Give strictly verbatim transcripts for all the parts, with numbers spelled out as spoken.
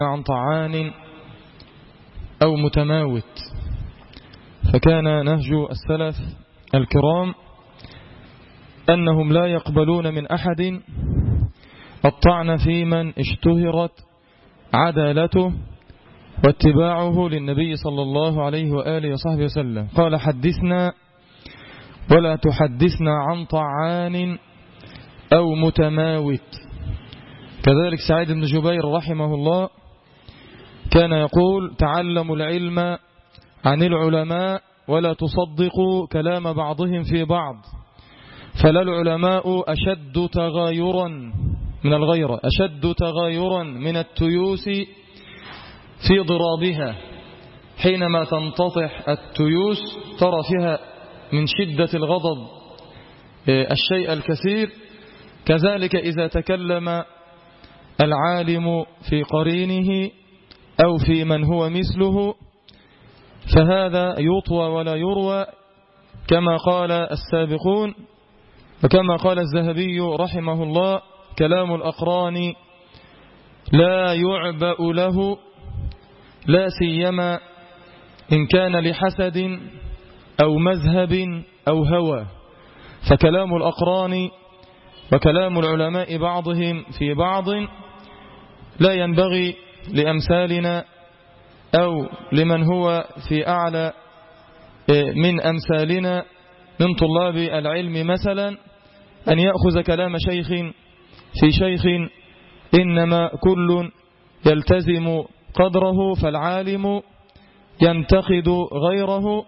عن طعان أو متماوت. فكان نهج السلف الكرام أنهم لا يقبلون من أحد الطعن في من اشتهرت عدالته واتباعه للنبي صلى الله عليه وآله وصحبه وسلم. قال: حدثنا ولا تحدثنا عن طعان أو متماوت. كذلك سعيد بن جبير رحمه الله كان يقول: تعلموا العلم عن العلماء ولا تصدقوا كلام بعضهم في بعض، فلا العلماء أشد تغايرا من الغيرة أشد تغايرا من التيوس في ضرابها. حينما تنتطح التيوس ترى فيها من شدة الغضب الشيء الكثير. كذلك إذا تكلم العالم في قرينه أو في من هو مثله فهذا يطوى ولا يروى، كما قال السابقون وكما قال الذهبي رحمه الله: كلام الأقران لا يعبأ له، لا سيما إن كان لحسد أو مذهب أو هوى. فكلام الأقران وكلام العلماء بعضهم في بعض لا ينبغي لأمثالنا أو لمن هو في أعلى من أمثالنا من طلاب العلم مثلا أن يأخذ كلام شيخ في شيخ، إنما كل يلتزم قدره، فالعالم ينتقد غيره.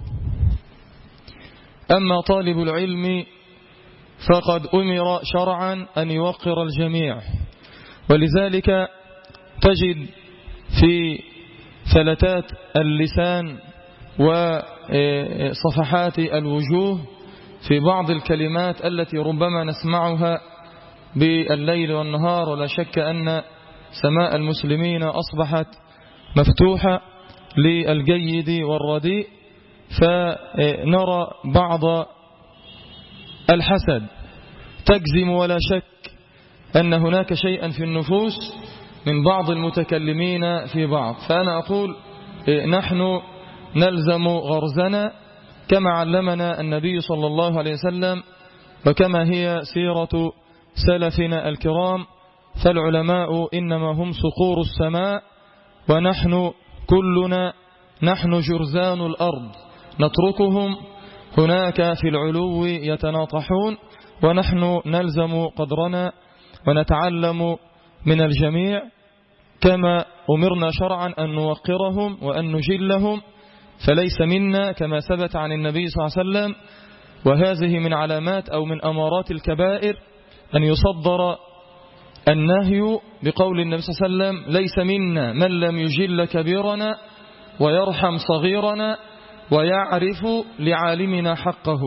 أما طالب العلم فقد أمر شرعا أن يوقر الجميع، ولذلك تجد في فلتات اللسان وصفحات الوجوه في بعض الكلمات التي ربما نسمعها بالليل والنهار، ولا شك أن سماء المسلمين أصبحت مفتوحة للجيد والرديء، فنرى بعض الحسد تجزم ولا شك أن هناك شيئا في النفوس من بعض المتكلمين في بعض. فأنا أقول نحن نلزم غرزنا كما علمنا النبي صلى الله عليه وسلم وكما هي سيرة سلفنا الكرام. فالعلماء إنما هم صقور السماء، ونحن كلنا نحن جرزان الأرض، نتركهم هناك في العلو يتناطحون، ونحن نلزم قدرنا ونتعلم من الجميع كما أمرنا شرعا أن نوقرهم وأن نجلهم. فليس منا كما ثبت عن النبي صلى الله عليه وسلم، وهذه من علامات أو من أمارات الكبائر أن يصدر النهي بقول النبي صلى الله عليه وسلم: ليس منا من لم يجل كبيرنا ويرحم صغيرنا ويعرف لعالمنا حقه.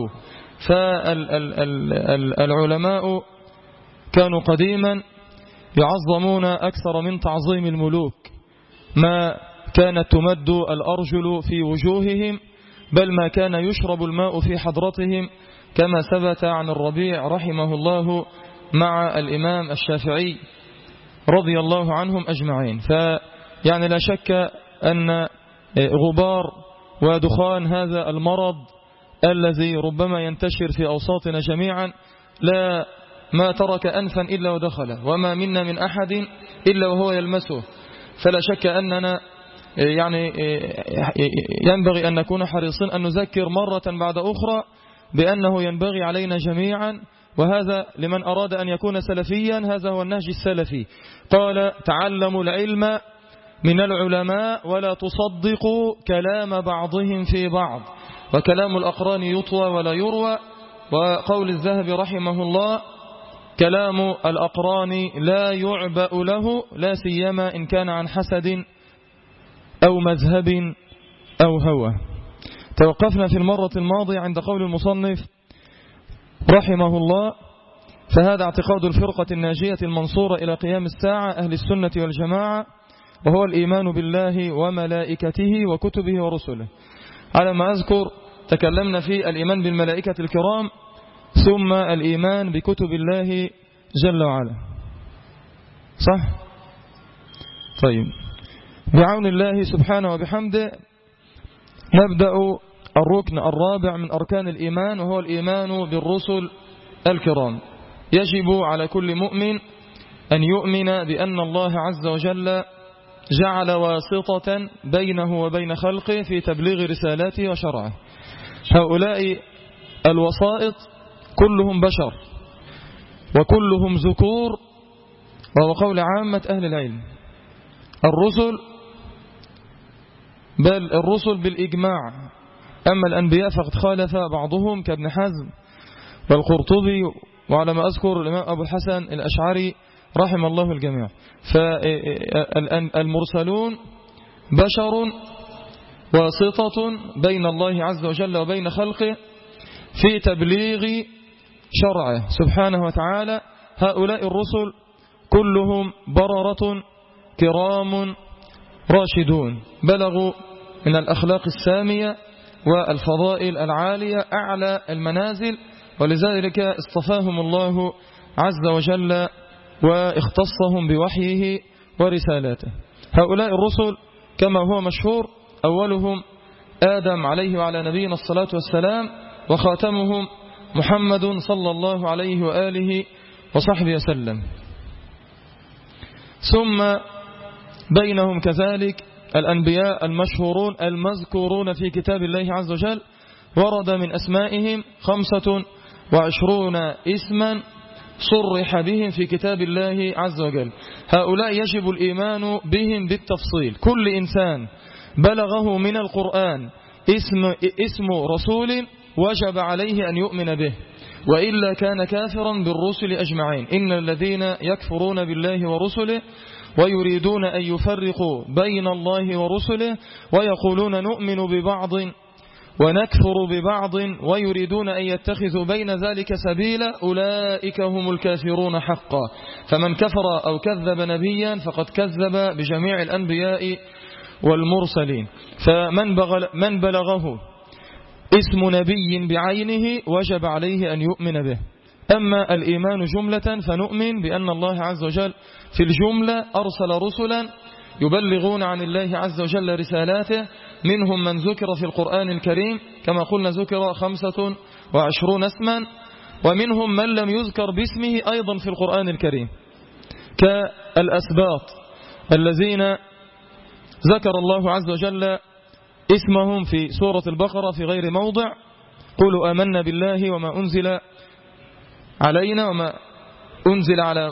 فالعلماء كانوا قديما يعظمون أكثر من تعظيم الملوك، ما كانت تمد الأرجل في وجوههم، بل ما كان يشرب الماء في حضرتهم، كما ثبت عن الربيع رحمه الله مع الإمام الشافعي رضي الله عنهم أجمعين. فيعني لا شك أن غبار ودخان هذا المرض الذي ربما ينتشر في أوساطنا جميعا لا ما ترك أنفا إلا ودخله، وما منا من أحد إلا وهو يلمسه. فلا شك أننا يعني ينبغي أن نكون حريصين أن نذكر مرة بعد أخرى بأنه ينبغي علينا جميعا، وهذا لمن أراد أن يكون سلفيا هذا هو النهج السلفي. قال: تعلموا العلم من العلماء ولا تصدقوا كلام بعضهم في بعض، وكلام الأقران يطوى ولا يروى. وقول الذهبي رحمه الله: كلام الأقران لا يعبأ له، لا سيما إن كان عن حسد أو مذهب أو هوى. توقفنا في المرة الماضية عند قول المصنف رحمه الله: فهذا اعتقاد الفرقة الناجية المنصورة إلى قيام الساعة أهل السنة والجماعة، وهو الإيمان بالله وملائكته وكتبه ورسله. على ما أذكر تكلمنا في الإيمان بالملائكة الكرام، ثم الإيمان بكتب الله جل وعلا، صح؟ طيب، بعون الله سبحانه وبحمده نبدأ الركن الرابع من أركان الإيمان، وهو الإيمان بالرسل الكرام. يجب على كل مؤمن أن يؤمن بأن الله عز وجل جعل واسطة بينه وبين خلقه في تبليغ رسالاته وشرعه. هؤلاء الوسائط كلهم بشر وكلهم ذكور، وهو قول عامة أهل العلم. الرسل بل الرسل بالإجماع، أما الأنبياء فقد خالف بعضهم كابن حزم والقرطبي، وعلى ما أذكر الإمام أبو الحسن الأشعري رحم الله الجميع. فالمرسلون بشر واسطة بين الله عز وجل وبين خلقه في تبليغ شرعه سبحانه وتعالى. هؤلاء الرسل كلهم بررة كرام راشدون، بلغوا من الأخلاق السامية والفضائل العالية أعلى المنازل، ولذلك اصطفاهم الله عز وجل واختصهم بوحيه ورسالاته. هؤلاء الرسل كما هو مشهور أولهم آدم عليه وعلى نبينا الصلاة والسلام، وخاتمهم محمد صلى الله عليه وآله وصحبه وسلم. ثم بينهم كذلك الأنبياء المشهورون المذكورون في كتاب الله عز وجل، ورد من أسمائهم خمسة وعشرون اسما صرح بهم في كتاب الله عز وجل. هؤلاء يجب الإيمان بهم بالتفصيل. كل إنسان بلغه من القرآن اسم, اسم رسول وجب عليه أن يؤمن به، وإلا كان كافرا بالرسل أجمعين. إن الذين يكفرون بالله ورسله ويريدون أن يفرقوا بين الله ورسله ويقولون نؤمن ببعض ونكفر ببعض ويريدون أن يتخذوا بين ذلك سبيلا، أولئك هم الكافرون حقا. فمن كفر أو كذب نبيا فقد كذب بجميع الأنبياء والمرسلين. فمن من بلغه اسم نبي بعينه وجب عليه أن يؤمن به. أما الإيمان جملة فنؤمن بأن الله عز وجل في الجملة أرسل رسلا يبلغون عن الله عز وجل رسالاته، منهم من ذكر في القرآن الكريم كما قلنا ذكر خمسة وعشرون اسما، ومنهم من لم يذكر باسمه أيضا في القرآن الكريم كالأسباط الذين ذكر الله عز وجل اسمهم في سورة البقرة في غير موضع. قولوا آمنا بالله وما أنزل علينا وما أنزل على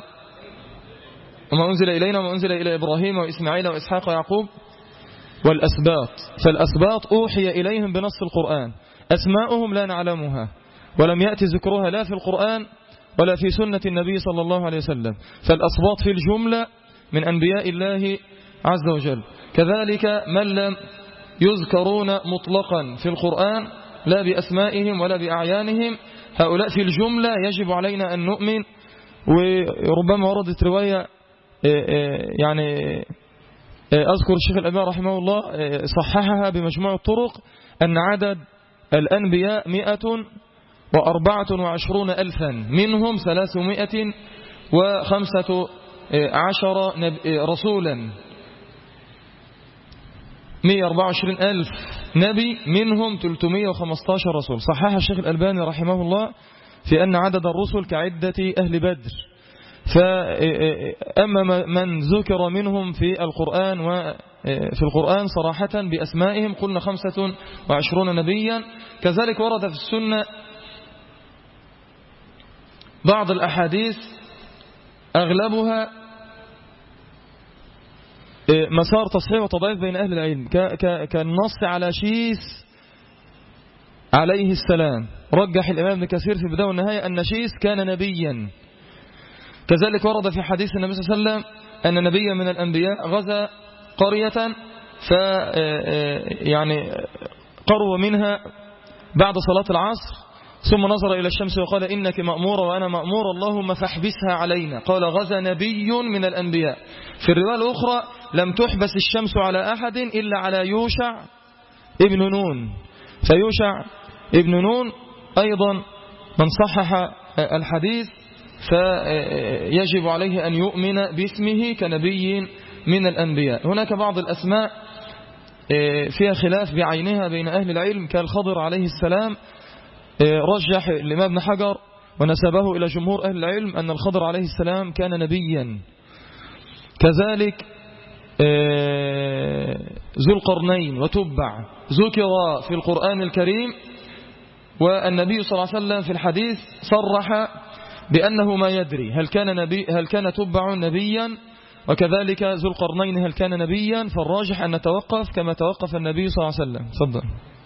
وما أنزل إلينا وما أنزل إلى إبراهيم وإسماعيل وإسحاق ويعقوب والأسباط. فالأسباط أوحي إليهم بنص القرآن، أسماؤهم لا نعلمها ولم يأتي ذكرها لا في القرآن ولا في سنة النبي صلى الله عليه وسلم. فالأسباط في الجملة من أنبياء الله عز وجل. كذلك من لم يذكرون مطلقا في القرآن لا بأسمائهم ولا بأعيانهم، هؤلاء في الجملة يجب علينا أن نؤمن. وربما وردت رواية يعني أذكر الشيخ الألباني رحمه الله صححها بمجموع الطرق أن عدد الأنبياء مئة وأربعة وعشرون ألفا، منهم ثلاثمائة وخمسة عشر رسولا، مئة وأربعة وعشرين ألف نبي منهم ثلاثمائة وخمسة عشر رسول. صححها الشيخ الألباني رحمه الله في أن عدد الرسل كعدة أهل بدر. فأما من ذكر منهم في القرآن وفي القرآن صراحة بأسمائهم قلنا خمسة وعشرون نبيا. كذلك ورد في السنة بعض الأحاديث أغلبها مسار تصحيح وتضعيف بين أهل العلم، كالنص على شيس عليه السلام. رجح الإمام ابن كثير في البداية والنهاية أن شيس كان نبيا. كذلك ورد في حديث النبي صلى الله عليه وسلم أن نبيا من الأنبياء غزا قرية ف يعني قروا منها بعد صلاة العصر، ثم نظر إلى الشمس وقال إنك مأمورة وأنا مأمور اللهم فاحبسها علينا. قال غزا نبي من الأنبياء. في الرواية الأخرى لم تحبس الشمس على أحد إلا على يوشع ابن نون. فيوشع ابن نون أيضا من صحح الحديث فيجب عليه أن يؤمن باسمه كنبي من الأنبياء. هناك بعض الأسماء فيها خلاف بعينها بين أهل العلم كالخضر عليه السلام، رجح الإمام ابن حجر ونسبه إلى جمهور أهل العلم أن الخضر عليه السلام كان نبيا. كذلك ذو القرنين وتبع ذكر في القرآن الكريم، والنبي صلى الله عليه وسلم في الحديث صرح بأنه ما يدري هل كان نبي هل كان تبع نبيا، وكذلك ذو القرنين هل كان نبيا. فالراجح أن نتوقف كما توقف النبي صلى الله عليه وسلم. صدق.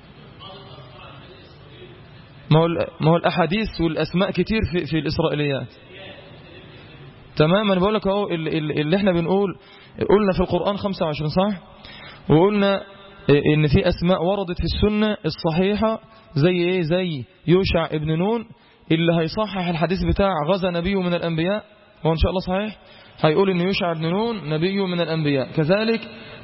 ما هو الأحاديث والأسماء كتير في, في الإسرائيليات. تمام. أنا بقول لك اهو اللي احنا بنقول، قلنا في القرآن خمسة وعشرين صح، وقلنا ان في أسماء وردت في السنة الصحيحة زي ايه، زي يوشع ابن نون اللي هيصحح الحديث بتاع غزا نبي من الأنبياء، هو إن شاء الله صحيح، هيقول ان يوشع ابن نون نبي من الأنبياء. كذلك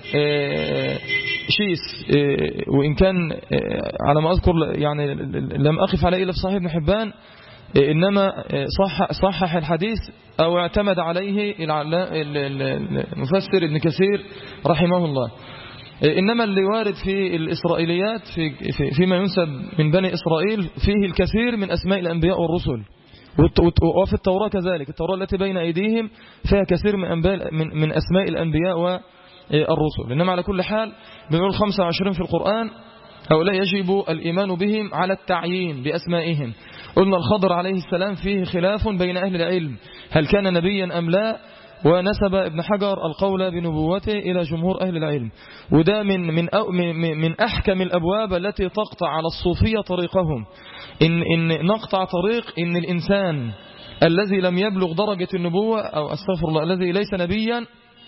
شيس، وإن كان على ما أذكر يعني لم أقف عليه إلا في صحيح ابن حبان، إنما صح صحح الحديث أو اعتمد عليه المفسر ابن كثير رحمه الله. إنما اللي وارد في الإسرائيليات في في فيما ينسب من بني إسرائيل فيه الكثير من أسماء الأنبياء والرسل، وفي التوراة كذلك، التوراة التي بين أيديهم فيها كثير من من من أسماء الأنبياء والرسل. إنما على كل حال بنقول خمسة وعشرين في القرآن هؤلاء يجب الإيمان بهم على التعيين بأسمائهم. قلنا الخضر عليه السلام فيه خلاف بين أهل العلم هل كان نبيا أم لا، ونسب ابن حجر القول بنبوته إلى جمهور أهل العلم. وده من من من أحكم الأبواب التي تقطع على الصوفية طريقهم، إن إن نقطع طريق إن الإنسان الذي لم يبلغ درجة النبوة، أو أستغفر الله، الذي ليس نبيا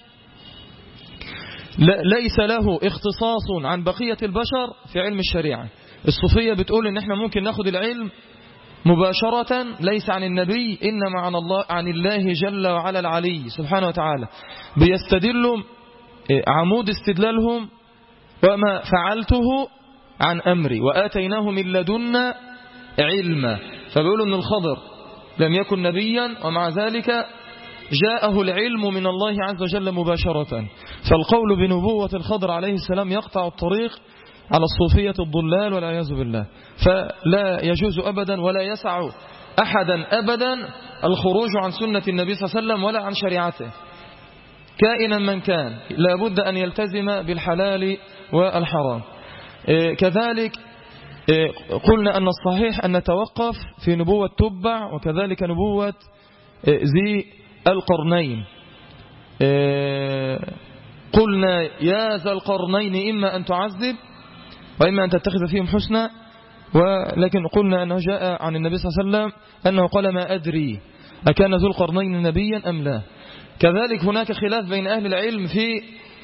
ليس له اختصاص عن بقية البشر في علم الشريعة. الصوفية بتقول إن احنا ممكن ناخد العلم مباشرة ليس عن النبي، إنما عن الله، عن الله جل وعلا العلي سبحانه وتعالى. بيستدلوا عمود استدلالهم وما فعلته عن أمري وآتيناه من لدنا علما. فبيقولوا أن الخضر لم يكن نبيا ومع ذلك جاءه العلم من الله عز وجل مباشرة. فالقول بنبوة الخضر عليه السلام يقطع الطريق على الصوفية الضلال والعياذ بالله. فلا يجوز أبدا ولا يسع أحدا أبدا الخروج عن سنة النبي صلى الله عليه وسلم ولا عن شريعته كائنا من كان، لابد أن يلتزم بالحلال والحرام. كذلك قلنا أن الصحيح أن نتوقف في نبوة تبع وكذلك نبوة ذي القرنين. قلنا يا ذا القرنين إما أن تعذب وإما أن تتخذ فيهم حسنا، ولكن قلنا أنه جاء عن النبي صلى الله عليه وسلم أنه قال ما أدري أكان ذو القرنين نبيا أم لا. كذلك هناك خلاف بين أهل العلم في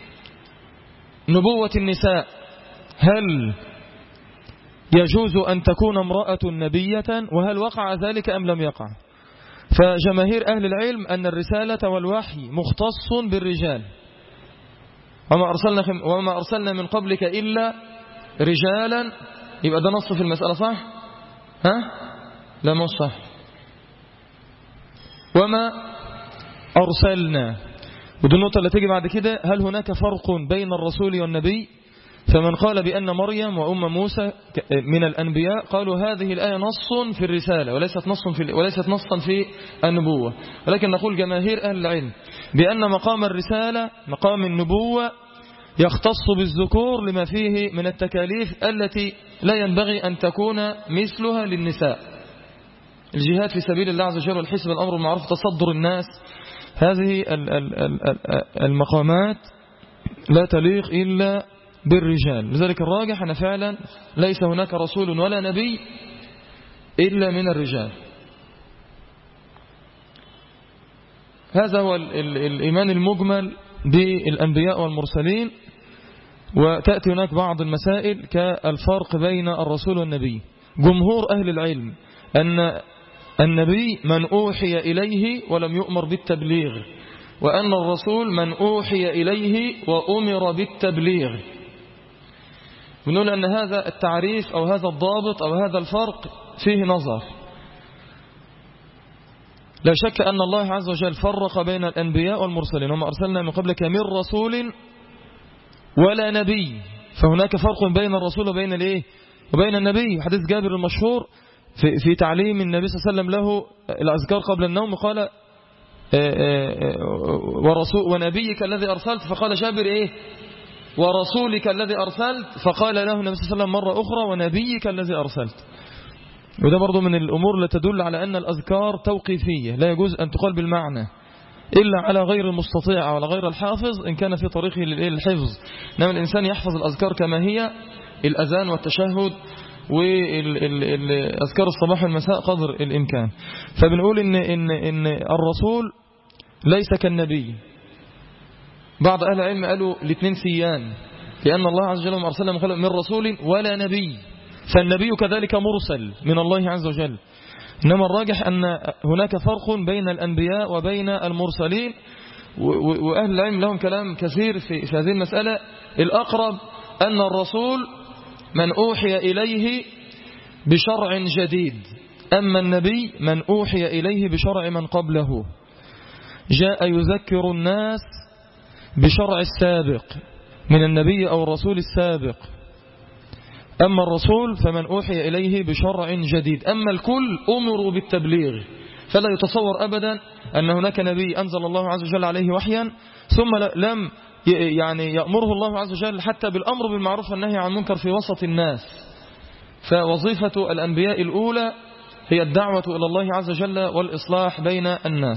نبوة النساء، هل يجوز أن تكون امرأة نبية وهل وقع ذلك أم لم يقع. فجماهير أهل العلم أن الرسالة والوحي مختص بالرجال، وما أرسلنا, وما أرسلنا من قبلك إلا رجالا. يبقى ده نص في المسألة صح؟ ها؟ لا مش صح. وما أرسلنا، ودي النقطة اللي تيجي بعد كده، هل هناك فرق بين الرسول والنبي؟ فمن قال بأن مريم وأم موسى من الأنبياء قالوا هذه الآية نص في الرسالة وليست نص في وليست نصا في النبوة. ولكن نقول جماهير أهل العلم بأن مقام الرسالة مقام النبوة يختص بالذكور لما فيه من التكاليف التي لا ينبغي أن تكون مثلها للنساء. الجهاد في سبيل الله عز وجل والحسب بالأمر بالمعروف تصدر الناس، هذه المقامات لا تليق إلا بالرجال. لذلك الراجح أن فعلا ليس هناك رسول ولا نبي إلا من الرجال. هذا هو الإيمان المجمل بالأنبياء والمرسلين. وتأتي هناك بعض المسائل كالفرق بين الرسول والنبي. جمهور أهل العلم أن النبي من أوحي إليه ولم يؤمر بالتبليغ، وأن الرسول من أوحي إليه وأمر بالتبليغ. ونقول أن هذا التعريف أو هذا الضابط أو هذا الفرق فيه نظر. لا شك أن الله عز وجل فرق بين الأنبياء والمرسلين، وما أرسلنا من قبلك من رسول ولا نبي، فهناك فرق بين الرسول وبين الايه وبين النبي. حديث جابر المشهور في, في تعليم النبي صلى الله عليه وسلم له الأذكار قبل النوم، قال ورسول ونبيك الذي أرسلت، فقال جابر إيه ورسولك الذي أرسلت، فقال له النبي صلى الله عليه وسلم مرة أخرى ونبيك الذي أرسلت. وده برضو من الأمور التي تدل على أن الأذكار توقيفية، لا يجوز أن تقال بالمعنى إلا على غير المستطيع أو على غير الحافظ إن كان في طريقه للحفظ. إنما الإنسان يحفظ الأذكار كما هي، الأذان والتشهد والأذكار الصباح والمساء قدر الإمكان. فبنقول إن, إن, إن الرسول ليس كالنبي. بعض أهل العلم قالوا الاثنين سيان، لأن الله عز وجل أرسل من رسول ولا نبي، فالنبي كذلك مرسل من الله عز وجل. إنما الراجح أن هناك فرق بين الأنبياء وبين المرسلين، وأهل العلم لهم كلام كثير في هذه المسألة. الأقرب أن الرسول من أوحي إليه بشرع جديد، أما النبي من أوحي إليه بشرع من قبله، جاء يذكر الناس بشرع السابق من النبي أو الرسول السابق. أما الرسول فمن أوحي إليه بشرع جديد. أما الكل أمروا بالتبليغ، فلا يتصور أبدا أن هناك نبي أنزل الله عز وجل عليه وحيا ثم لم يعني يأمره الله عز وجل حتى بالأمر بالمعروف والنهي عن المنكر في وسط الناس. فوظيفة الأنبياء الأولى هي الدعوة إلى الله عز وجل والإصلاح بين الناس.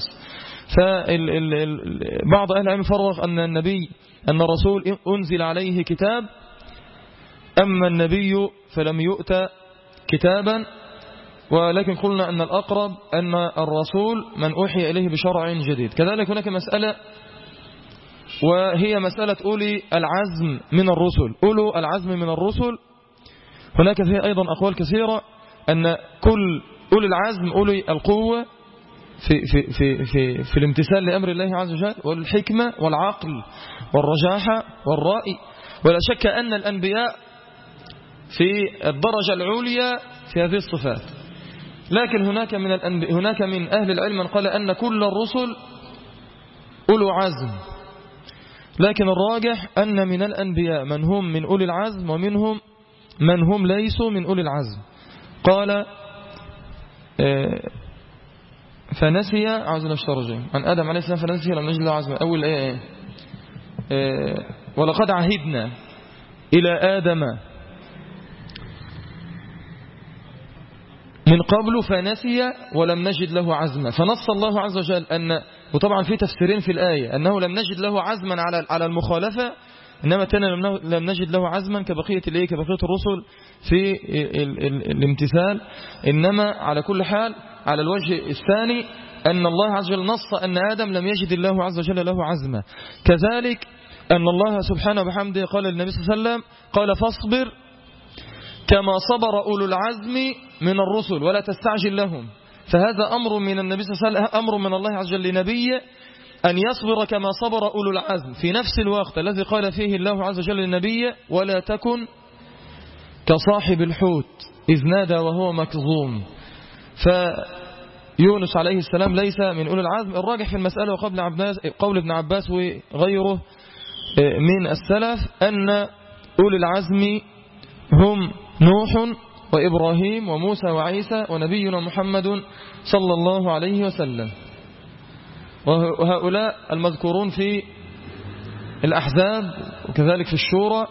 فبعض أهل العلم فرق أن النبي أن الرسول أنزل عليه كتاب، أما النبي فلم يؤتى كتابا. ولكن قلنا أن الأقرب أن الرسول من أوحي إليه بشرع جديد. كذلك هناك مسألة، وهي مسألة أولي العزم من الرسل. أولو العزم من الرسل هناك فيها أيضا أقوال كثيرة، أن كل أولي العزم أولي القوة في, في, في, في, في الامتثال لأمر الله عز وجل والحكمة والعقل والرجاحة والرأي. ولا شك أن الأنبياء في الدرجة العليا في هذه الصفات. لكن هناك من الأنبياء هناك من أهل العلم من قال أن كل الرسل أولو عزم، لكن الراجح أن من الأنبياء من هم من أولي العزم ومنهم من هم ليسوا من أولي العزم. قال فنسي عاوز نشترجم عن آدم عليه السلام فنسي لم نجد له عزم. أول آية إيه؟ ولقد عهدنا إلى آدم من قبل فنسي ولم نجد له عزما. فنص الله عز وجل أن، وطبعا في تفسيرين في الآية، أنه لم نجد له عزما على على المخالفة، إنما تاني لم نجد له عزما كبقية الإيه كبقية الرسل في ال ال الامتثال. إنما على كل حال على الوجه الثاني أن الله عز وجل نص أن آدم لم يجد الله عز وجل له عزما. كذلك أن الله سبحانه وبحمده قال للنبي صلى الله عليه وسلم قال فاصبر كما صبر أولو العزم من الرسل ولا تستعجل لهم. فهذا أمر من النبي صلى الله عليه وسلم، أمر من الله عز وجل لنبيه أن يصبر كما صبر أولو العزم، في نفس الوقت الذي قال فيه الله عز وجل للنبي ولا تكن كصاحب الحوت إذ نادى وهو مكظوم. فيونس عليه السلام ليس من أولو العزم. الراجح في المسألة وقبل قول ابن عباس وغيره من السلف أن أولي العزم هم نوح وإبراهيم وموسى وعيسى ونبينا محمد صلى الله عليه وسلم. وهؤلاء المذكورون في الأحزاب وكذلك في الشورى،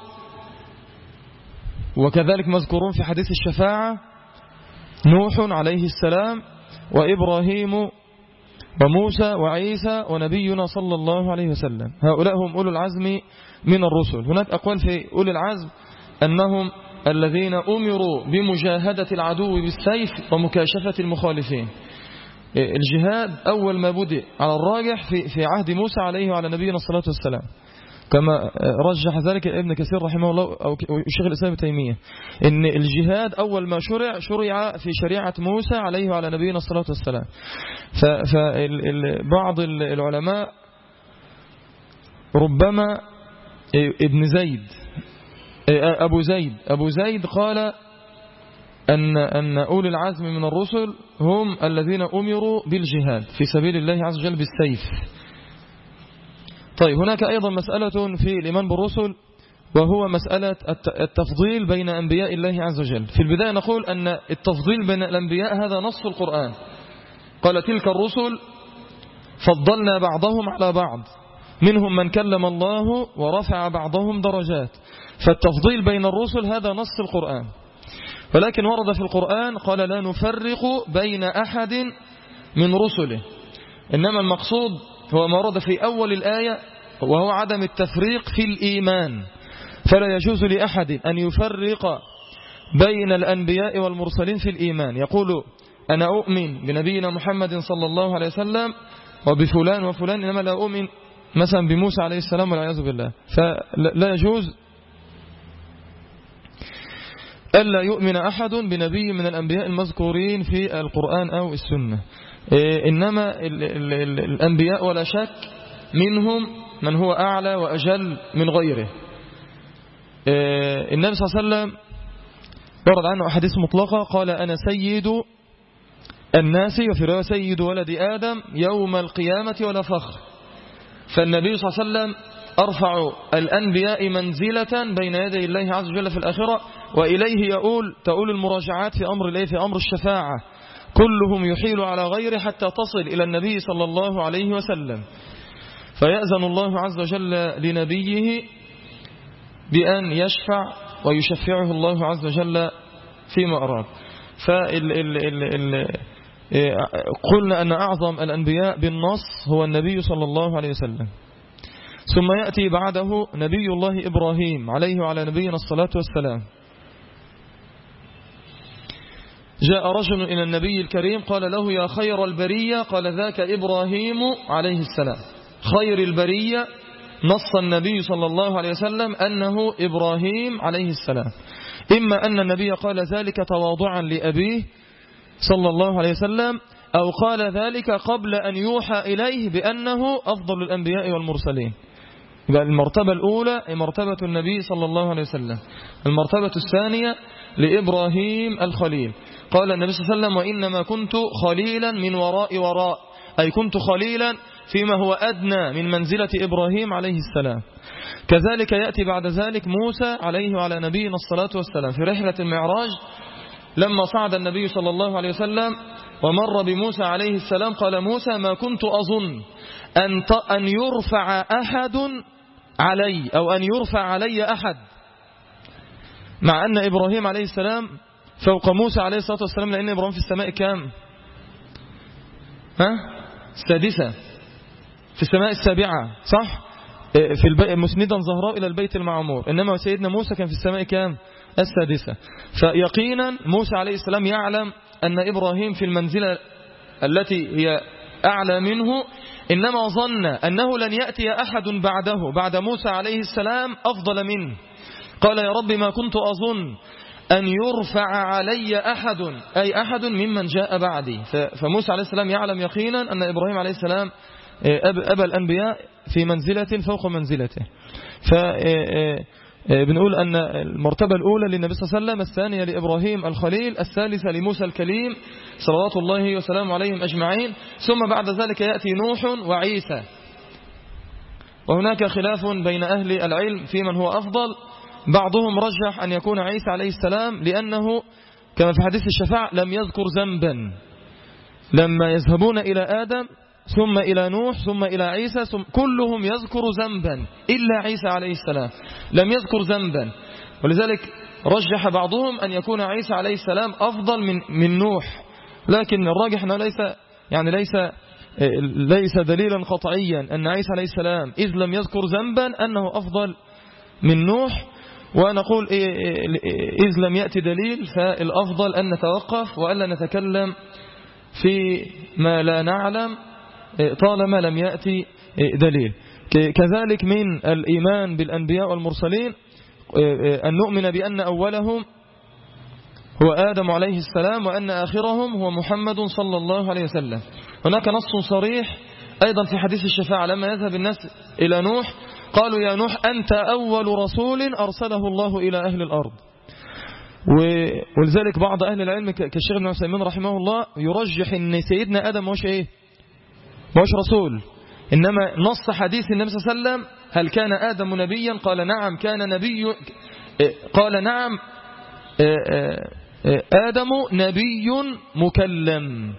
وكذلك مذكورون في حديث الشفاعة نوح عليه السلام وإبراهيم وموسى وعيسى ونبينا صلى الله عليه وسلم. هؤلاء هم أولو العزم من الرسل. هناك أقوال في أولي العزم أنهم الذين أمروا بمجاهدة العدو بالسيف ومكاشفة المخالفين. الجهاد أول ما بدأ على الراجح في في عهد موسى عليه وعلى نبينا الصلاة والسلام، كما رجح ذلك ابن كثير رحمه الله أو الشيخ الإسلام ابن تيمية، إن الجهاد أول ما شرع شرع في شريعة موسى عليه وعلى نبينا الصلاة والسلام. فبعض العلماء ربما ابن زيد أبو زيد أبو زيد قال أن, أن أولي العزم من الرسل هم الذين أمروا بالجهاد في سبيل الله عز وجل بالسيف. طيب هناك أيضا مسألة في الإيمان بالرسل، وهو مسألة التفضيل بين أنبياء الله عز وجل. في البداية نقول أن التفضيل بين الأنبياء هذا نص القرآن، قال تلك الرسل فضلنا بعضهم على بعض منهم من كلم الله ورفع بعضهم درجات. فالتفضيل بين الرسل هذا نص القرآن، ولكن ورد في القرآن قال لا نفرق بين أحد من رسله، إنما المقصود هو ما ورد في أول الآية وهو عدم التفريق في الإيمان. فلا يجوز لأحد أن يفرق بين الأنبياء والمرسلين في الإيمان، يقول أنا أؤمن بنبينا محمد صلى الله عليه وسلم وبفلان وفلان، إنما لا أؤمن مثلا بموسى عليه السلام والعياذ بالله. فلا يجوز ألا يؤمن أحد بنبي من الأنبياء المذكورين في القرآن أو السنة. إنما الأنبياء ولا شك منهم من هو أعلى وأجل من غيره. النبي صلى الله عليه وسلم ورد عنه أحاديث مطلقة، قال أنا سيد الناس، وفي رواية سيد ولد آدم يوم القيامة ولا فخر. فالنبي صلى الله عليه وسلم أرفع الأنبياء منزلة بين يدي الله عز وجل في الآخرة، وإليه يقول تقول المراجعات في أمر إليه في أمر الشفاعة، كلهم يحيل على غيره حتى تصل إلى النبي صلى الله عليه وسلم، فيأذن الله عز وجل لنبيه بأن يشفع ويشفعه الله عز وجل فيما أراد. قلنا أن أعظم الأنبياء بالنص هو النبي صلى الله عليه وسلم، ثم يأتي بعده نبي الله إبراهيم عليه وعلى نبينا الصلاة والسلام. جاء رجل إلى النبي الكريم قال له يا خير البرية، قال ذاك إبراهيم عليه السلام. خير البرية نص النبي صلى الله عليه وسلم أنه إبراهيم عليه السلام، إما أن النبي قال ذلك تواضعا لأبيه صلى الله عليه وسلم، أو قال ذلك قبل أن يوحى إليه بأنه أفضل الأنبياء والمرسلين. يبقى المرتبة الأولى مرتبة النبي صلى الله عليه وسلم. المرتبة الثانية لإبراهيم الخليل، قال النبي صلى الله عليه وسلم وإنما كنت خليلا من وراء وراء، أي كنت خليلا فيما هو أدنى من منزلة إبراهيم عليه السلام. كذلك يأتي بعد ذلك موسى عليه وعلى نبينا الصلاة والسلام. في رحلة المعراج لما صعد النبي صلى الله عليه وسلم ومر بموسى عليه السلام قال موسى ما كنت أظن أن أن يرفع أحد علي أو أن يرفع علي أحد، مع أن إبراهيم عليه السلام فوق موسى عليه الصلاة والسلام، لأن إبراهيم في السماء كام؟ ها؟ السادسة، في السماء السابعة، صح؟ في البيت مسندا ظهراء إلى البيت المعمور، إنما سيدنا موسى كان في السماء كام؟ السادسة. فيقينا موسى عليه السلام يعلم أن إبراهيم في المنزلة التي هي أعلى منه، إنما ظن أنه لن يأتي أحد بعده بعد موسى عليه السلام أفضل منه. قال يا رب ما كنت أظن أن يرفع علي أحد، أي أحد ممن جاء بعدي. فموسى عليه السلام يعلم يقينا أن إبراهيم عليه السلام أبا الأنبياء في منزلة فوق منزلته. فبنقول أن المرتبة الأولى للنبي صلى الله عليه وسلم، الثانية لإبراهيم الخليل، الثالثة لموسى الكليم صلوات الله وسلامه عليهم أجمعين، ثم بعد ذلك يأتي نوح وعيسى. وهناك خلاف بين أهل العلم في من هو أفضل. بعضهم رجح أن يكون عيسى عليه السلام، لأنه كما في حديث الشفاعة لم يذكر ذنبا. لما يذهبون إلى آدم ثم إلى نوح ثم إلى عيسى ثم كلهم يذكر ذنبا إلا عيسى عليه السلام لم يذكر ذنبا، ولذلك رجح بعضهم أن يكون عيسى عليه السلام أفضل من من نوح، لكن الراجح أنه ليس يعني ليس ليس دليلا قطعيا أن عيسى عليه السلام إذ لم يذكر ذنبا أنه أفضل من نوح. ونقول إذ لم يأتي دليل فالأفضل أن نتوقف وألا نتكلم في ما لا نعلم طالما لم يأتي دليل. كذلك من الإيمان بالأنبياء والمرسلين أن نؤمن بأن أولهم هو آدم عليه السلام وأن آخرهم هو محمد صلى الله عليه وسلم. هناك نص صريح أيضا في حديث الشفاعة لما يذهب الناس إلى نوح قالوا يا نوح أنت أول رسول أرسله الله إلى أهل الأرض. ولذلك بعض أهل العلم كالشيخ ابن عثيمين رحمه الله يرجح أن سيدنا آدم مش إيه مش رسول، إنما نص حديث النبي صلى الله عليه وسلم هل كان آدم نبيا؟ قال نعم كان نبي، قال نعم آدم نبي مكلم.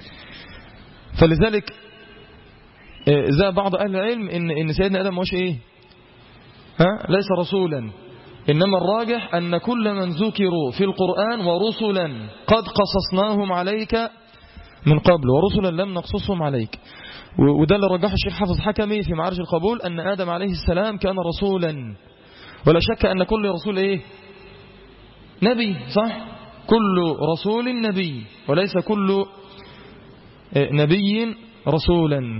فلذلك ذا بعض أهل العلم إن إن سيدنا آدم مش إيه ها ليس رسولا، إنما الراجح أن كل من ذكروا في القرآن ورسلا قد قصصناهم عليك من قبل ورسلا لم نقصصهم عليك. وده اللي رجحه الشيخ حافظ حكمي في معارج القبول أن آدم عليه السلام كان رسولا، ولا شك أن كل رسول إيه نبي، صح؟ كل رسول نبي وليس كل نبي رسولا.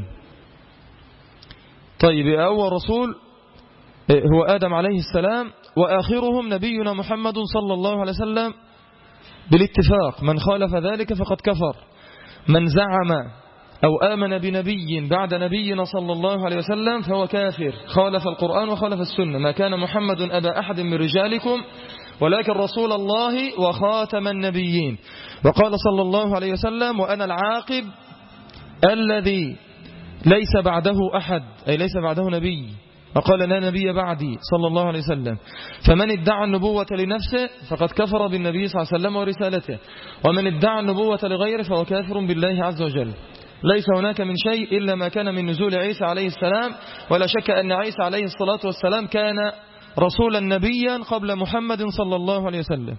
طيب أول رسول هو آدم عليه السلام، وآخرهم نبينا محمد صلى الله عليه وسلم بالاتفاق، من خالف ذلك فقد كفر. من زعم أو آمن بنبي بعد نبينا صلى الله عليه وسلم فهو كافر، خالف القرآن وخالف السنة. ما كان محمد أبا أحد من رجالكم ولكن رسول الله وخاتم النبيين. وقال صلى الله عليه وسلم وأنا العاقب الذي ليس بعده أحد، أي ليس بعده نبي، وقال لا نبي بعدي صلى الله عليه وسلم. فمن ادعى النبوة لنفسه فقد كفر بالنبي صلى الله عليه وسلم ورسالته، ومن ادعى النبوة لغيره فهو كافر بالله عز وجل. ليس هناك من شيء إلا ما كان من نزول عيسى عليه السلام، ولا شك أن عيسى عليه الصلاة والسلام كان رسولا نبيا قبل محمد صلى الله عليه وسلم،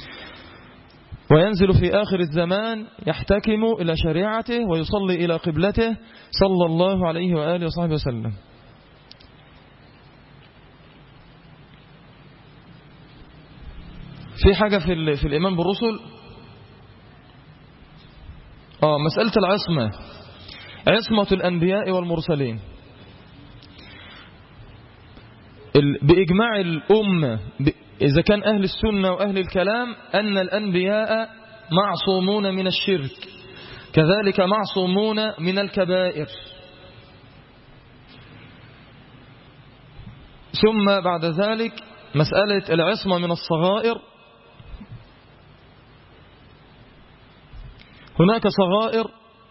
وينزل في آخر الزمان يحتكم إلى شريعته ويصلي إلى قبلته صلى الله عليه وآله وصحبه وسلم. في حاجة في, في الإيمان بالرسل آه مسألة العصمة، عصمة الأنبياء والمرسلين. بإجماع الأمة إذا كان أهل السنة وأهل الكلام أن الأنبياء معصومون من الشرك، كذلك معصومون من الكبائر. ثم بعد ذلك مسألة العصمة من الصغائر. هناك صغائر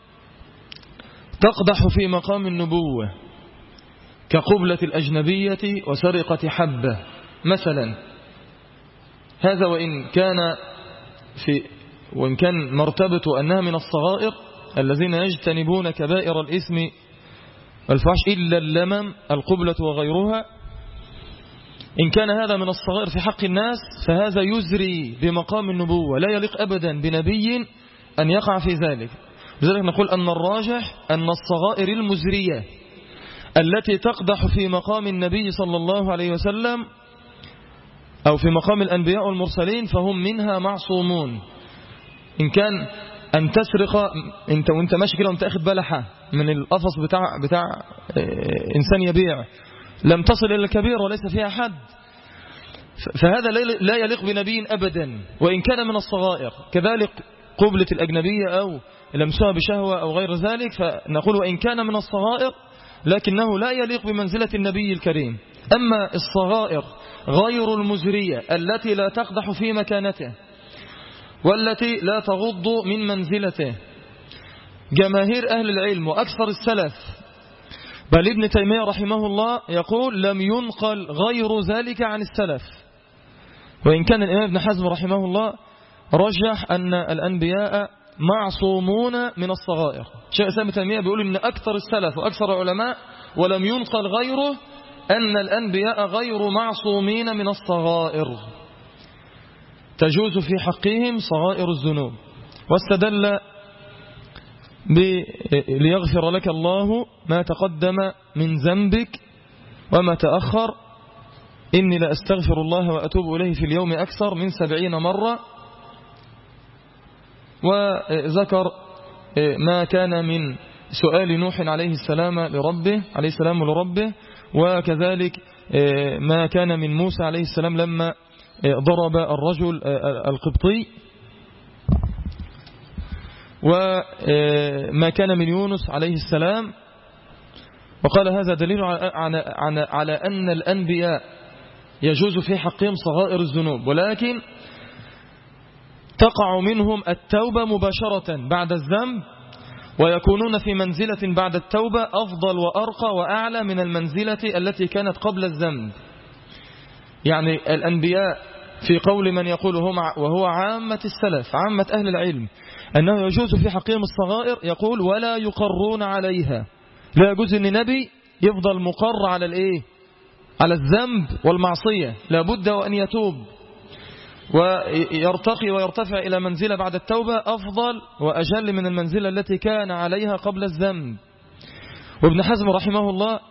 تقدح في مقام النبوة كقبلة الأجنبية وسرقة حبة مثلا، هذا وإن كان في وإن كان مرتبة أنها من الصغائر الذين يجتنبون كبائر الإثم والفحش إلا اللمم القبلة وغيرها، إن كان هذا من الصغائر في حق الناس فهذا يزري بمقام النبوة، لا يليق أبدا بنبي أن يقع في ذلك. لذلك نقول أن الراجح أن الصغائر المزرية التي تقدح في مقام النبي صلى الله عليه وسلم أو في مقام الأنبياء والمرسلين فهم منها معصومون. إن كان أن تسرق أنت وأنت ماشي كده وأنت أخذ بلحة من القفص بتاع بتاع إنسان يبيع لم تصل إلى الكبير وليس فيها حد، فهذا لا يليق بنبي أبدا وإن كان من الصغائر. كذلك قبلة الأجنبية أو لمسها بشهوة أو غير ذلك، فنقول وإن كان من الصغائر لكنه لا يليق بمنزلة النبي الكريم. أما الصغائر غير المزرية التي لا تقدح في مكانته والتي لا تغض من منزلته، جماهير أهل العلم وأكثر السلف بل ابن تيمية رحمه الله يقول لم ينقل غير ذلك عن السلف. وإن كان الإمام ابن حزم رحمه الله رجح أن الأنبياء معصومون من الصغائر. شيخ الإسلام ابن تيمية بيقول إن أكثر السلف وأكثر العلماء ولم ينقل غيره أن الأنبياء غير معصومين من الصغائر، تجوز في حقهم صغائر الذنوب. واستدل ليغفر لك الله ما تقدم من ذنبك وما تأخر إني لأستغفر الله وأتوب إليه في اليوم أكثر من سبعين مرة. وذكر ما كان من سؤال نوح عليه السلام لربه عليه السلام لربه، وكذلك ما كان من موسى عليه السلام لما ضرب الرجل القبطي، وما كان من يونس عليه السلام. وقال هذا دليل على أن الأنبياء يجوز في حقهم صغائر الذنوب، ولكن تقع منهم التوبة مباشرة بعد الذنب، ويكونون في منزلة بعد التوبة أفضل وأرقى وأعلى من المنزلة التي كانت قبل الذنب. يعني الأنبياء في قول من يقول هم وهو عامة السلف عامة أهل العلم أنه يجوز في حقهم الصغائر، يقول ولا يقرون عليها. لا يجوز أن نبي يفضل مقر على الإيه؟ على الذنب والمعصية، لابد وأن يتوب ويرتقي ويرتفع إلى منزلة بعد التوبة أفضل وأجل من المنزلة التي كان عليها قبل الذنب. وابن حزم رحمه الله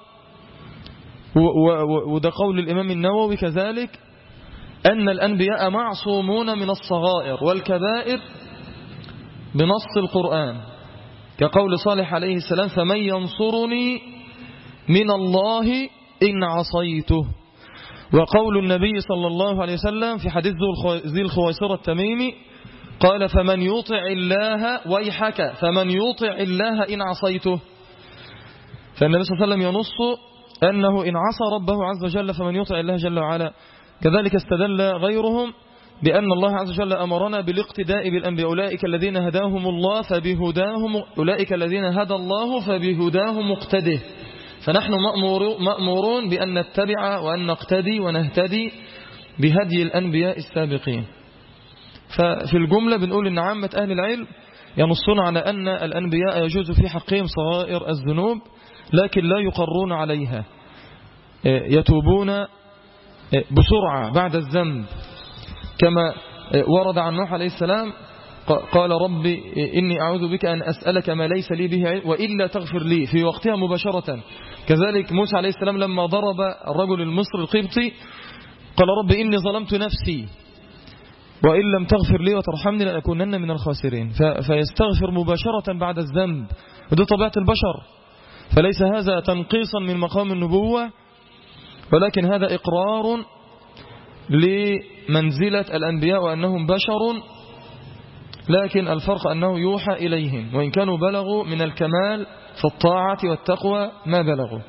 وده قول الإمام النووي كذلك أن الأنبياء معصومون من الصغائر والكبائر بنص القرآن، كقول صالح عليه السلام فمن ينصرني من الله إن عصيته. وقول النبي صلى الله عليه وسلم في حديث ذي الخويصرة التميمي قال فمن يطع الله ويحك فمن يطع الله إن عصيته. فالنبي صلى الله عليه وسلم ينص أنه إن عصى ربه عز وجل فمن يطع الله جل وعلا. كذلك استدل غيرهم بأن الله عز وجل أمرنا بالاقتداء بالأنبياء، أولئك الذين هداهم الله فبهداهم أولئك الذين هدى الله فبهداهم مقتده. فنحن مأمورون بأن نتبع وأن نقتدي ونهتدي بهدي الأنبياء السابقين. ففي الجملة بنقول إن عامة أهل العلم ينصون على أن الأنبياء يجوز في حقهم صغائر الذنوب لكن لا يقرون عليها، يتوبون بسرعة بعد الذنب، كما ورد عن نوح عليه السلام قال ربي إني أعوذ بك أن أسألك ما ليس لي به علم وإلا تغفر لي في وقتها مباشرة. كذلك موسى عليه السلام لما ضرب الرجل المصري القبطي قال ربي إني ظلمت نفسي وإن لم تغفر لي وترحمني لأكونن من الخاسرين. فيستغفر مباشرة بعد الذنب، وده طبيعة البشر، فليس هذا تنقيصا من مقام النبوة ولكن هذا إقرار لمنزلة الأنبياء وأنهم بشر، لكن الفرق أنه يوحى إليهم وإن كانوا بلغوا من الكمال في الطاعة والتقوى ما بلغوا.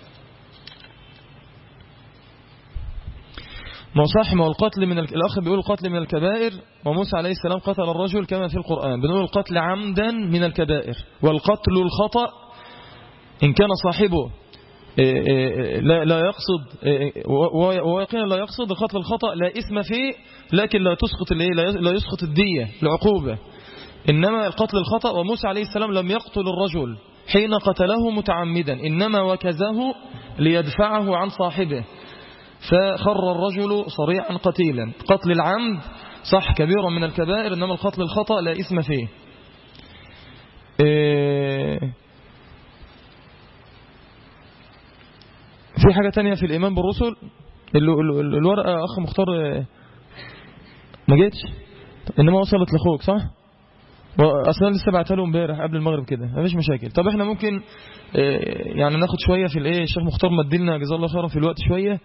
مصاحم والقتل من الأخ بيقول القتل من الكبائر، وموسى عليه السلام قتل الرجل كما في القرآن. بنقول القتل عمدا من الكبائر، والقتل الخطأ إن كان صاحبه لا لا يقصد ويقينا لا يقصد قتل الخطأ لا إثم فيه، لكن لا تسقط لا يسقط الدية العقوبة. إنما القتل الخطأ، وموسى عليه السلام لم يقتل الرجل حين قتله متعمدا، إنما وكزه ليدفعه عن صاحبه فخر الرجل صريعا قتيلا. قتل العمد صح كبيرا من الكبائر، إنما القتل الخطأ لا إثم فيه. في حاجة تانية في الإيمان بالرسل، الورقة أخ مختار ما جيتش، إنما وصلت لأخوك صح؟ أصلا لسه بعتها له امبارح قبل المغرب كده، مفيش مشاكل. طب احنا ممكن يعني ناخد شوية في الايه، الشيخ مختار مدلنا جزاه الله خيرا في الوقت شوية.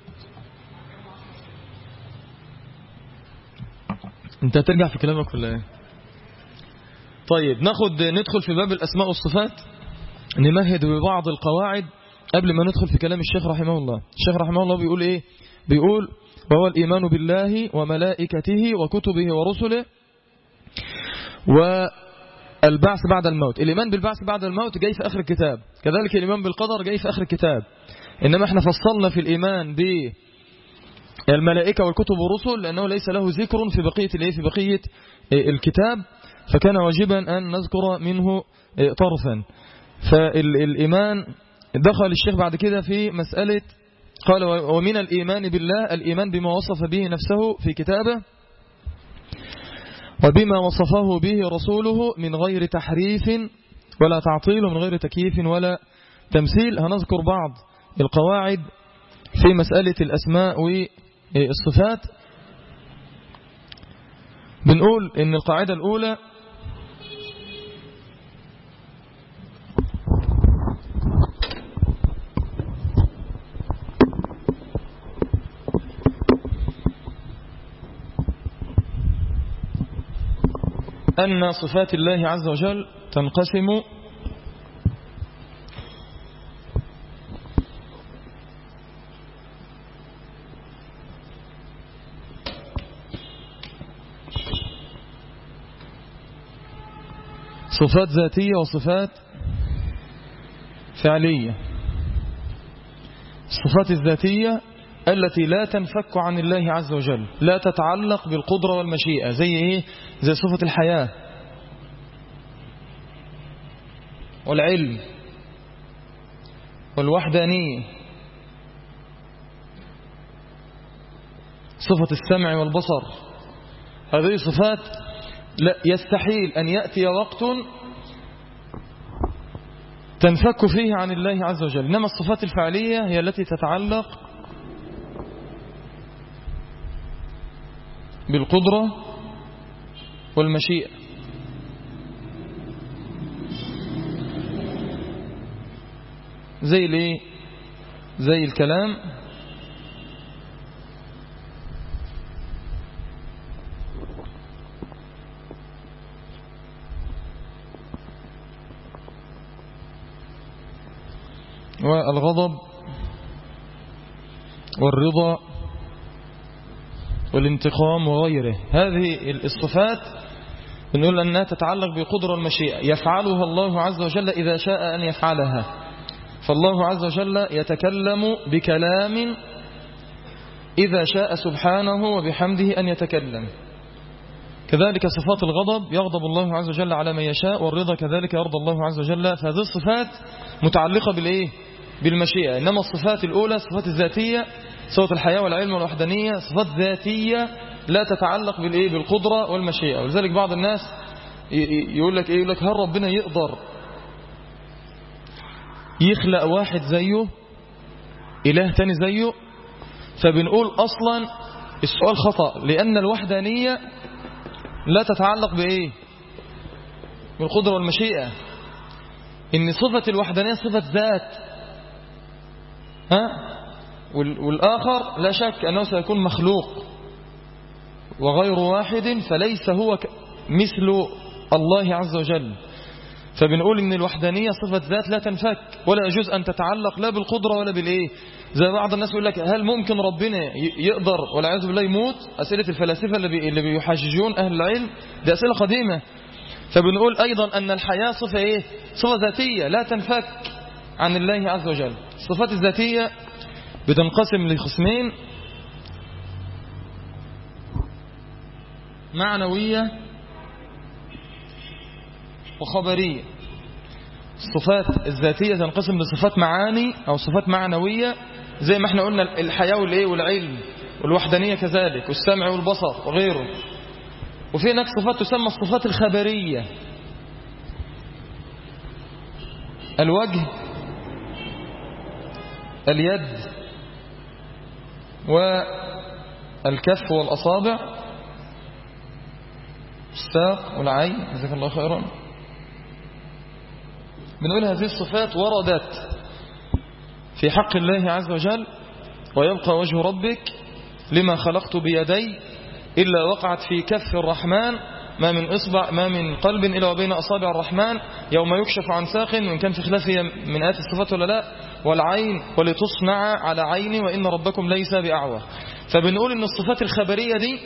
انت هترجع في كلامك ولا ايه؟ طيب ناخد ندخل في باب الأسماء والصفات، نمهد ببعض القواعد قبل ما ندخل في كلام الشيخ رحمه الله. الشيخ رحمه الله بيقول ايه؟ بيقول وهو الإيمان بالله وملائكته وكتبه ورسله والبعث بعد الموت. الإيمان بالبعث بعد الموت جاي في آخر الكتاب، كذلك الإيمان بالقدر جاي في آخر الكتاب. إنما احنا فصلنا في الإيمان بالملائكة والكتب والرسل لأنه ليس له ذكر في بقية الايه في بقية الكتاب، فكان واجبا أن نذكر منه طرفا. فالإيمان دخل الشيخ بعد كده في مسألة، قال ومن الإيمان بالله الإيمان بما وصف به نفسه في كتابه وبما وصفه به رسوله من غير تحريف ولا تعطيل ومن غير تكييف ولا تمثيل. هنذكر بعض القواعد في مسألة الأسماء والصفات. بنقول إن القاعدة الأولى أن صفات الله عز وجل تنقسم صفات ذاتية وصفات فعلية. الصفات الذاتية التي لا تنفك عن الله عز وجل، لا تتعلق بالقدرة والمشيئة، زي إيه؟ زي صفة الحياة والعلم والوحدانية، صفة السمع والبصر. هذه صفات لا يستحيل أن يأتي وقت تنفك فيه عن الله عز وجل. إنما الصفات الفعلية هي التي تتعلق بالقدرة والمشيئة. زي الايه؟ زي الكلام والغضب والرضا والانتقام وغيره. هذه الصفات نقول أنها تتعلق بقدرة المشيئة، يفعلها الله عز وجل إذا شاء أن يفعلها. فالله عز وجل يتكلم بكلام إذا شاء سبحانه وبحمده أن يتكلم. كذلك صفات الغضب، يغضب الله عز وجل على من يشاء، والرضا كذلك يرضى الله عز وجل. فهذه الصفات متعلقة بالإيه؟ بالمشيئة. إنما الصفات الأولى الصفات الذاتية، صفة الحياة والعلم والوحدانية، صفات ذاتية لا تتعلق بالإيه؟ بالقدرة والمشيئة. ولذلك بعض الناس يقول لك إيه؟ يقول لك هل ربنا يقدر يخلق واحد زيه، إله تاني زيه؟ فبنقول أصلا السؤال خطأ، لأن الوحدانية لا تتعلق بإيه؟ بالقدرة والمشيئة. إن صفة الوحدانية صفة ذات، ها؟ والآخر لا شك أنه سيكون مخلوق وغير واحد، فليس هو مثل الله عز وجل. فبنقول إن الوحدانية صفة ذات لا تنفك، ولا يجوز أن تتعلق لا بالقدرة ولا بالإيه. زي بعض الناس يقول لك هل ممكن ربنا يقدر والعياذ بالله يموت؟ أسئلة الفلاسفة اللي بيحججون أهل العلم دي أسئلة قديمة. فبنقول أيضا أن الحياة صفة إيه؟ صفة ذاتية لا تنفك عن الله عز وجل. الصفات الذاتية بتنقسم لقسمين: معنوية وخبرية. الصفات الذاتية تنقسم لصفات معاني أو صفات معنوية، زي ما احنا قلنا الحياة والإيه والعلم والوحدانية كذلك، والسمع والبصر وغيره. وفي هناك صفات تسمى الصفات الخبرية: الوجه، اليد، والكف والأصابع، الساق والعين. جزاك الله خيرا. بنقول هذه الصفات وردت في حق الله عز وجل: ويبقى وجه ربك لما خلقت بيدي إلا وقعت في كف الرحمن ما من إصبع ما من قلب إلا وبين أصابع الرحمن يوم يكشف عن ساق، وإن كان في خلافه من آيات الصفات ولا لا. والعين ولتصنع على عيني وإن ربكم ليس بأعور. فبنقول إن الصفات الخبرية دي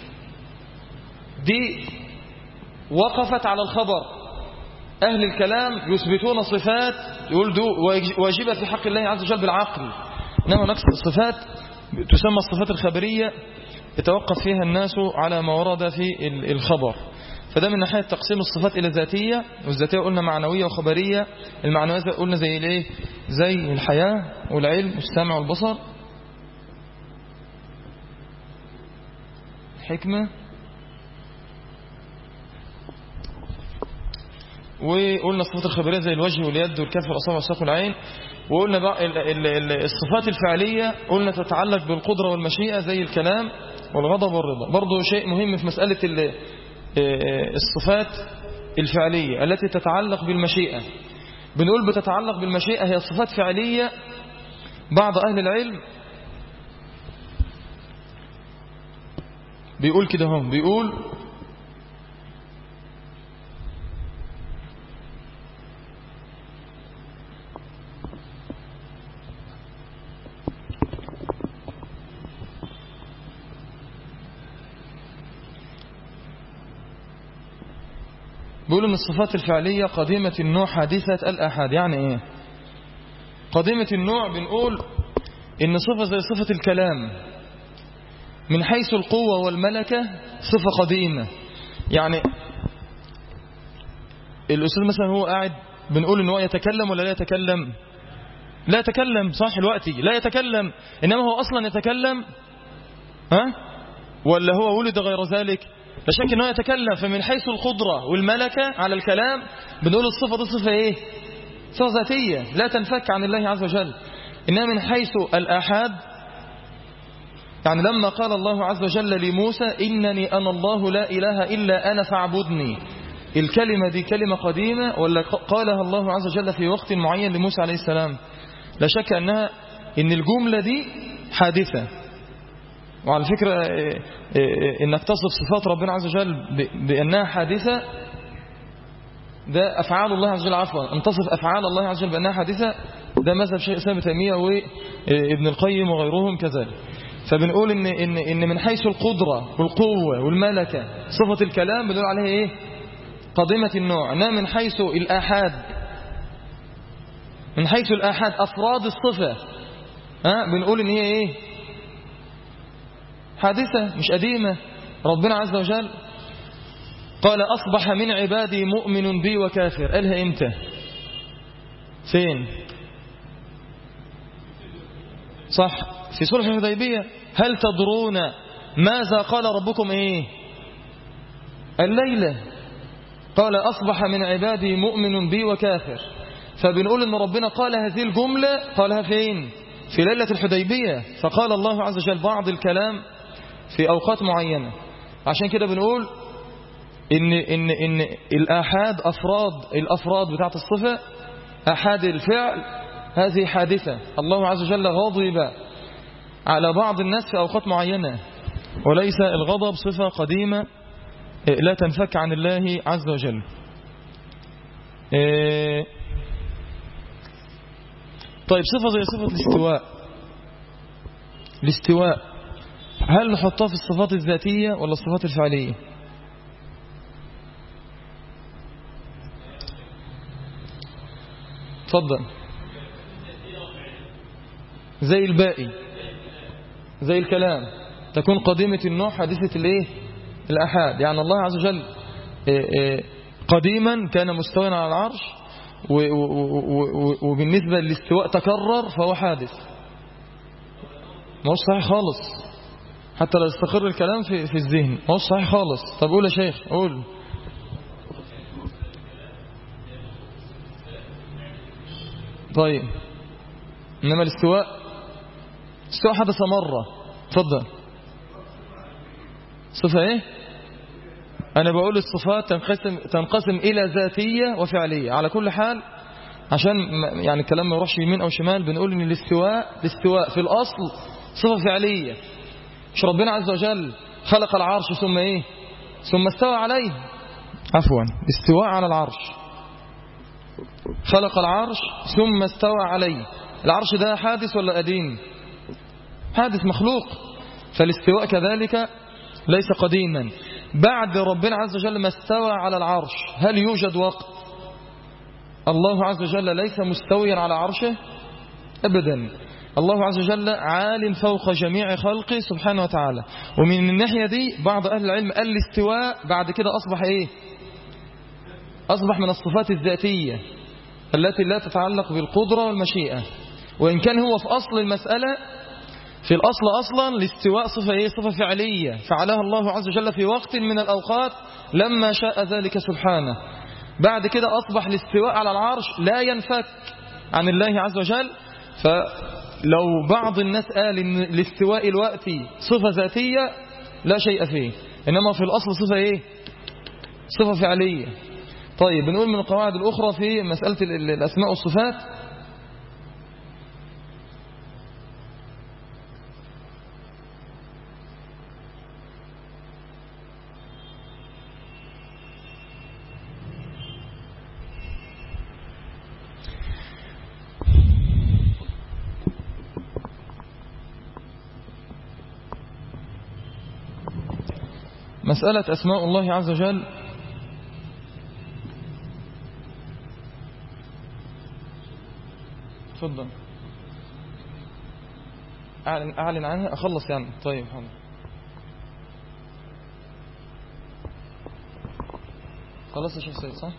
دي وقفت على الخبر. أهل الكلام يثبتون صفات يقول دو واجبة في حق الله عز وجل بالعقل، إنما نقص الصفات تسمى الصفات الخبرية يتوقف فيها الناس على ما ورد في الخبر. فده من ناحية تقسيم الصفات إلى ذاتية، والذاتية قلنا معنوية وخبرية. المعنوية قلنا زي الايه؟ زي الحياة والعلم والسمع والبصر، الحكمة. وقلنا الصفات الخبرية زي الوجه واليد والكف والأصابع والساق والعين. وقلنا بقى الصفات الفعلية قلنا تتعلق بالقدرة والمشيئة زي الكلام والغضب والرضا. برضو شيء مهم في مسألة الصفات الفعلية التي تتعلق بالمشيئة، بنقول بتتعلق بالمشيئة هي صفات فعلية. بعض أهل العلم بيقول كده هم بيقول بيقولوا ان الصفات الفعلية قديمة النوع حادثة الآحاد. يعني ايه قديمة النوع؟ بنقول ان صفة زي صفة الكلام من حيث القوة والملكة صفة قديمة. يعني الأستاذ مثلا هو قاعد بنقول ان هو يتكلم ولا لا يتكلم؟ لا يتكلم، صح؟ الوقت لا يتكلم، إنما هو أصلا يتكلم ها؟ ولا هو ولد غير ذلك؟ لا شك أنه يتكلم. فمن حيث القدرة والملكة على الكلام بنقول الصفة دي صفة إيه؟ صفة ذاتية لا تنفك عن الله عز وجل. إنما من حيث الآحاد، يعني لما قال الله عز وجل لموسى إنني أنا الله لا إله إلا أنا فاعبدني، الكلمة دي كلمة قديمة ولا قالها الله عز وجل في وقت معين لموسى عليه السلام؟ لا شك أنها إن الجملة دي حادثة. وعلى فكرة إنك تصف صفات ربنا عز وجل بأنها حادثة، ده أفعال الله عز وجل، عفوا أن تصف أفعال الله عز وجل بأنها حادثة، ده مذهب شيخ الإسلام ابن تيمية وابن القيم وغيرهم كذلك. فبنقول إن, إن, إن من حيث القدرة والقوة والملكة صفة الكلام بنقول عليها إيه؟ قديمة النوع. إنما من حيث الآحاد، من حيث الآحاد أفراد الصفة ها بنقول إن هي إيه؟ حادثة مش قديمة. ربنا عز وجل قال أصبح من عبادي مؤمن بي وكافر، قالها إمتى؟ فين؟ صح، في صلح الحديبية. هل تدرون ماذا قال ربكم إيه؟ الليلة قال أصبح من عبادي مؤمن بي وكافر. فبنقول إن ربنا قال هذه الجملة قالها فين؟ في ليلة الحديبية. فقال الله عز وجل بعض الكلام في أوقات معينة. عشان كده بنقول إن, إن, إن الآحاد أفراد الأفراد بتاعت الصفة، آحاد الفعل هذه حادثة. الله عز وجل غضب على بعض الناس في أوقات معينة، وليس الغضب صفة قديمة لا تنفك عن الله عز وجل. طيب صفة زي صفة الاستواء، الاستواء هل نحطها في الصفات الذاتية ولا الصفات الفعلية؟ تفضل. زي الباقي، زي الكلام تكون قديمة النوع حادثة الايه؟ الآحاد. يعني الله عز وجل قديما كان مستوى على العرش، وبالنسبة للاستواء تكرر فهو حادث. ما هو صحيح خالص، حتى لا يستقر الكلام في في الذهن. ما هو صحيح خالص. طب قول يا شيخ، قول. طيب إنما الاستواء استواء حدث مرة. تفضل. صفة ايه؟ أنا بقول الصفات تنقسم, تنقسم إلى ذاتية وفعلية. على كل حال عشان يعني الكلام ما يروحش يمين أو شمال بنقول إن الاستواء الاستواء في الأصل صفة فعلية. مش ربنا عز وجل خلق العرش ثم إيه؟ ثم استوى عليه. عفوا، استواء على العرش، خلق العرش ثم استوى عليه. العرش ده حادث ولا قديم؟ حادث مخلوق. فالاستواء كذلك ليس قديما. بعد ربنا عز وجل ما استوى على العرش هل يوجد وقت الله عز وجل ليس مستويا على عرشه؟ أبدا. الله عز وجل عال فوق جميع خلقه سبحانه وتعالى. ومن الناحية دي بعض أهل العلم قال الاستواء بعد كده أصبح إيه؟ أصبح من الصفات الذاتية التي لا تتعلق بالقدرة والمشيئة. وإن كان هو في أصل المسألة، في الأصل أصلا الاستواء صفة إيه؟ صفة فعلية فعلها الله عز وجل في وقت من الأوقات لما شاء ذلك سبحانه. بعد كده أصبح الاستواء على العرش لا ينفك عن الله عز وجل. فلو بعض الناس قال إن الاستواء الوقتي صفة ذاتية لا شيء فيه، إنما في الأصل صفة إيه؟ صفة فعلية. طيب بنقول من القواعد الأخرى في مسألة الأسماء والصفات مسألة أسماء الله عز وجل اتفضل. أعلن, أعلن عنها أخلص يعني. طيب حاضر. خلاص يا شيخ سيد صح؟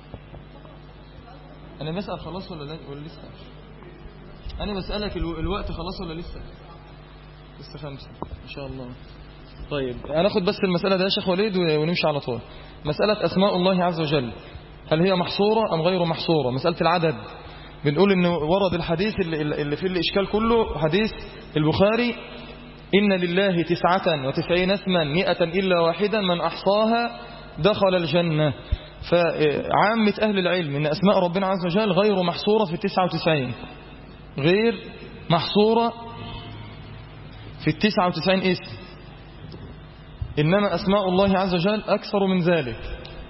أنا بسأل خلاص ولا لا ولا لسه؟ أنا بسألك الو... الوقت خلاص ولا لسه؟ لسه خمسة إن شاء الله. طيب هناخد بس المسألة ده يا شيخ وليد ونمشي على طول. مسألة أسماء الله عز وجل هل هي محصورة أم غير محصورة؟ مسألة العدد بنقول إنه ورد الحديث اللي, اللي فيه الإشكال كله حديث البخاري إن لله تسعة وتسعين اسما مئة إلا واحدا من أحصاها دخل الجنة. فعامة أهل العلم إن أسماء ربنا عز وجل غير محصورة في التسعة وتسعين، غير محصورة في التسعة وتسعين اسم، إنما أسماء الله عز وجل أكثر من ذلك.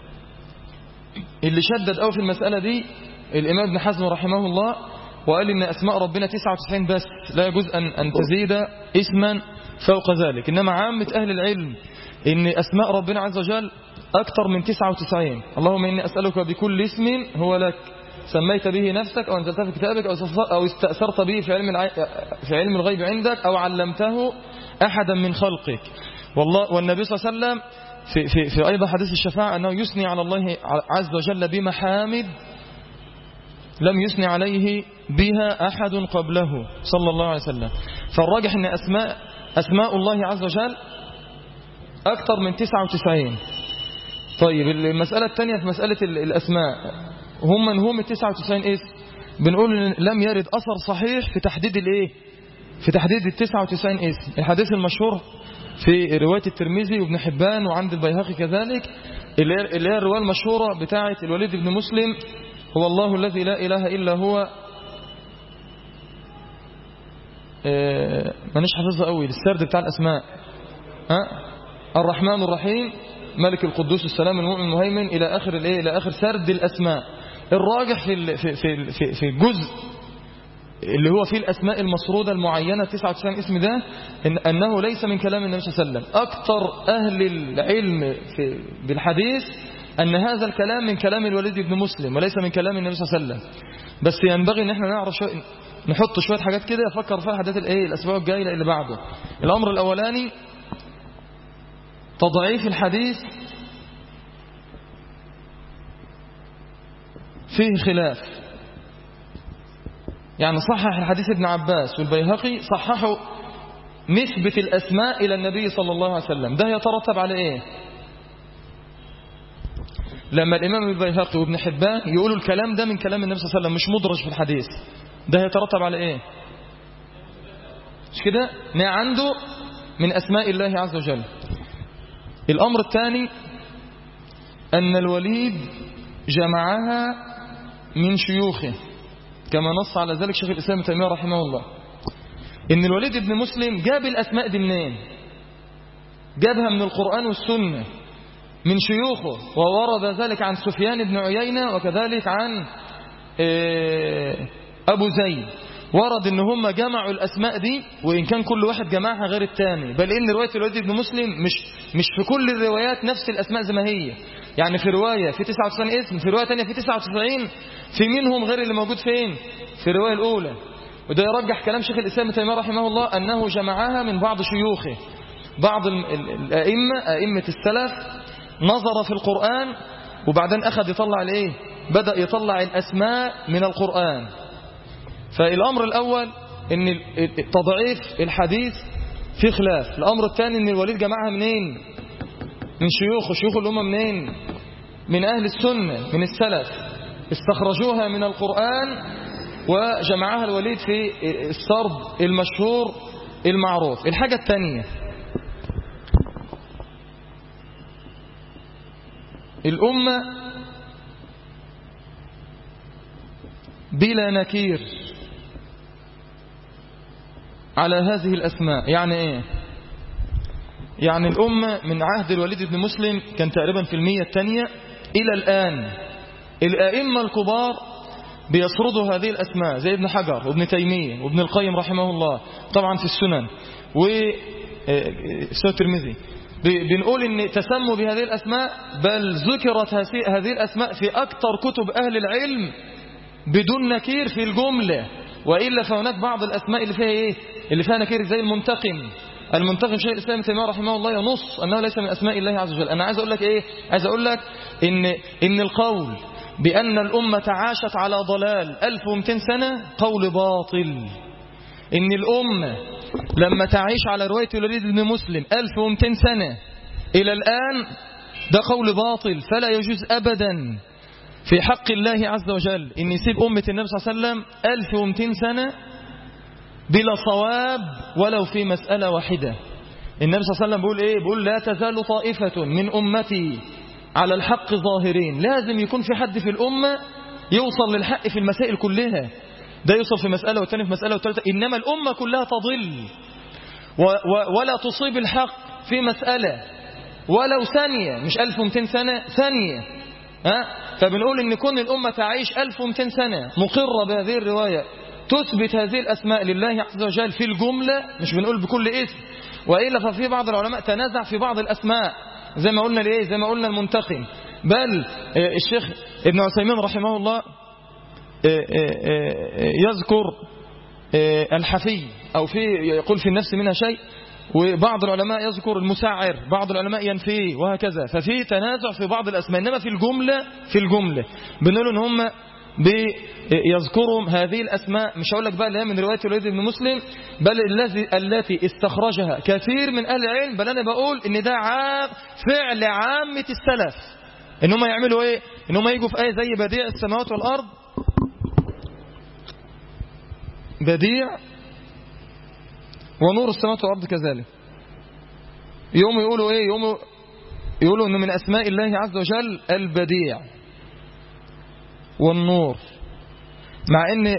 اللي شدد أو في المسألة دي الإمام ابن حزم رحمه الله وقال إن أسماء ربنا تسعة وتسعين بس، لا يجوز أن, أن تزيد اسما فوق ذلك. إنما عامة أهل العلم إن أسماء ربنا عز وجل أكثر من تسعة وتسعين. اللهم إني أسألك بكل اسم هو لك سميت به نفسك أو أنزلته في كتابك أو استأثرت به في علم في علم الغيب عندك أو علمته أحدا من خلقك. والله والنبي صلى الله عليه وسلم في, في, في أيضا حديث الشفاعة أنه يثني على الله عز وجل بمحامد لم يثني عليه بها أحد قبله صلى الله عليه وسلم. فالراجح أن أسماء, أسماء الله عز وجل أكثر من تسعة وتسعين. طيب المسألة الثانية في مسألة الأسماء هم من هم التسعة وتسعين اسم. بنقول لم يرد أثر صحيح في تحديد الإيه في تحديد التسعة وتسعين اسم. الحديث المشهور في رواية الترمذي وابن حبان وعند البيهقي كذلك اللي هي الرواية المشهورة بتاعة الوليد بن مسلم هو الله الذي لا إله إلا هو. اه مانيش حافظها قوي السرد بتاع الأسماء. ها الرحمن الرحيم ملك القدوس السلام المؤمن المهيمن إلى آخر الإيه إلى آخر سرد الأسماء. الراجح في في في في الجزء اللي هو فيه الأسماء المسرودة المعينة تسعة وتسعين اسم ده إن أنه ليس من كلام النبي صلى الله عليه وسلم. أكثر أهل العلم في بالحديث أن هذا الكلام من كلام الوليد بن مسلم وليس من كلام النبي صلى الله عليه وسلم. بس ينبغي ان احنا نعرف شوية نحط شوية حاجات كده يفكر فيها حدث الايه الاسبوع الجاي اللي بعده. الامر الاولاني تضعيف الحديث فيه خلاف. يعني صحح الحديث ابن عباس والبيهقي صححوا نسبة الأسماء إلى النبي صلى الله عليه وسلم. ده يترتب على إيه؟ لما الإمام البيهقي وابن حبان يقولوا الكلام ده من كلام النبي صلى الله عليه وسلم مش مدرج في الحديث، ده يترتب على إيه؟ مش كده؟ ما عنده من أسماء الله عز وجل. الأمر الثاني أن الوليد جمعها من شيوخه كما نص على ذلك شيخ الإسلام ابن تيمية رحمه الله. إن الوليد بن مسلم جاب الأسماء دي منين؟ جابها من القرآن والسنة من شيوخه، وورد ذلك عن سفيان بن عيينة وكذلك عن أبو زيد. ورد إن هم جمعوا الأسماء دي وإن كان كل واحد جمعها غير الثاني، بل إن رواية الوليد بن مسلم مش مش في كل الروايات نفس الأسماء زي ما هي. يعني في رواية في تسعة وتسعين اسم، في رواية ثانية في تسعة وتسعين، في منهم غير اللي موجود فين في الرواية الأولى. وده يرجح كلام شيخ الإسلام ابن تيمية رحمه الله أنه جمعها من بعض شيوخه. بعض الأئمة أئمة السلف نظر في القرآن وبعدين أخذ يطلع الإيه بدأ يطلع الأسماء من القرآن. فالأمر الأول إن تضعيف الحديث في خلاف. الأمر الثاني إن الوليد جمعها منين؟ من شيوخه. شيوخ الأمة منين؟ من أهل السنة من السلف، استخرجوها من القرآن وجمعها الوليد في السرد المشهور المعروف. الحاجة الثانية الأمة بلا نكير على هذه الأسماء. يعني إيه؟ يعني الأمة من عهد الوليد بن مسلم كان تقريبا في المية الثانية إلى الآن الأئمة الكبار بيسردوا هذه الأسماء زي ابن حجر وابن تيمية وابن القيم رحمه الله طبعا في السنن وسنة الترمذي. بنقول إن تسموا بهذه الأسماء بل ذكرت هذه الأسماء في أكثر كتب أهل العلم بدون نكير في الجملة، وإلا فهناك بعض الأسماء اللي فيها إيه اللي فيها نكير، زي المنتقم. المنتقم شيخ الإسلام ابن تيمية رحمه الله ينص أنه ليس من أسماء الله عز وجل. أنا عايز أقول لك إيه عايز أقول لك إن إن القول بأن الأمة عاشت على ضلال ألف ومئتين سنة قول باطل. إن الأمة لما تعيش على رواية الوليد بن مسلم ألف ومئتين سنة إلى الآن ده قول باطل. فلا يجوز أبدا في حق الله عز وجل إن يسيب أمة النبي صلى الله عليه وسلم ألف ومئتين سنة بلا صواب ولو في مسألة واحدة. النبي صلى الله عليه وسلم بيقول إيه بيقول لا تزال طائفة من أمتي على الحق ظاهرين. لازم يكون في حد في الأمة يوصل للحق في المسائل كلها، ده يوصل في مسألة والتاني في مسألة والتالتة، إنما الأمة كلها تضل و و ولا تصيب الحق في مسألة ولو ثانية، مش ألف ومئتين سنة ثانية. ها؟ فبنقول إن كون الأمة تعيش ألف ومئتين سنة مقرة بهذه الرواية تثبت هذه الأسماء لله عز وجل في الجملة، مش بنقول بكل اسم. وإلا ففي بعض العلماء تنازع في بعض الأسماء زي ما قلنا ليه زي ما قلنا المنتقم. بل الشيخ ابن عثيمين رحمه الله يذكر الحفي أو في يقول في النفس منها شيء، وبعض العلماء يذكر المسعر، بعض العلماء ينفيه، وهكذا. ففي تنازع في بعض الأسماء، إنما في الجملة في الجملة بنقول إن هم بيذكرهم هذه الأسماء. مش هقول لك بقى اللي هي من رواية الوليد بن مسلم، بل الذي التي استخرجها كثير من أهل العلم. بل أنا بقول إن ده عام فعل عامة السلف، إن هم يعملوا إيه إن هم يجوا في آية زي بديع السماوات والأرض، بديع ونور السماوات والأرض كذلك، يوم يقولوا إيه يوم يقولوا إنه من أسماء الله عز وجل البديع والنور، مع ان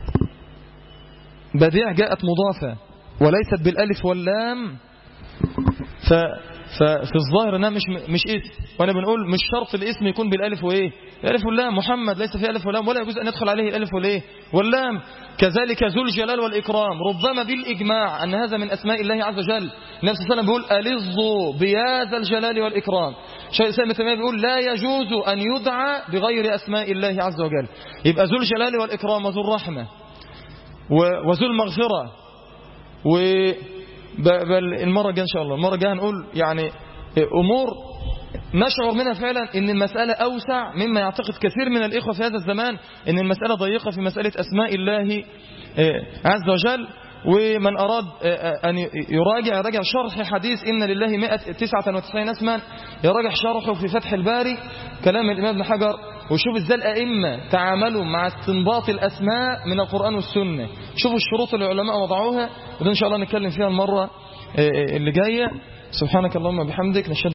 بديع جاءت مضافة وليست بالالف واللام. ف ففي الظاهر انها مش مش اسم، وانا بنقول مش شرط الاسم يكون بالالف وايه الالف واللام. محمد ليس فيه الف واللام ولا يجوز ان يدخل عليه الالف والايه واللام. كذلك ذو الجلال والاكرام ربما بالاجماع ان هذا من اسماء الله عز وجل. النبي صلى الله عليه وسلم بيقول الظوا بيا ذا الجلال والاكرام. شيخ الاسلام ابن تيمية بيقول لا يجوز ان يدعى بغير اسماء الله عز وجل. يبقى ذو الجلال والاكرام وذو الرحمه وذو المغفره. و بل المرة الجاية إن شاء الله المرة الجاية هنقول يعني أمور نشعر منها فعلا إن المسألة أوسع مما يعتقد كثير من الإخوة في هذا الزمان، إن المسألة ضيقة في مسألة أسماء الله عز وجل. ومن أراد أن يراجع يراجع شرح حديث إن لله مئة وتسعة وتسعين اسما، يراجع شرحه في فتح الباري كلام الإمام ابن حجر، وشوف ازاي الأئمة تعاملوا مع استنباط الأسماء من القرآن والسنة. شوفوا الشروط اللي العلماء وضعوها، وده إن شاء الله نتكلم فيها المرة اللي جاية. سبحانك اللهم وبحمدك نشهد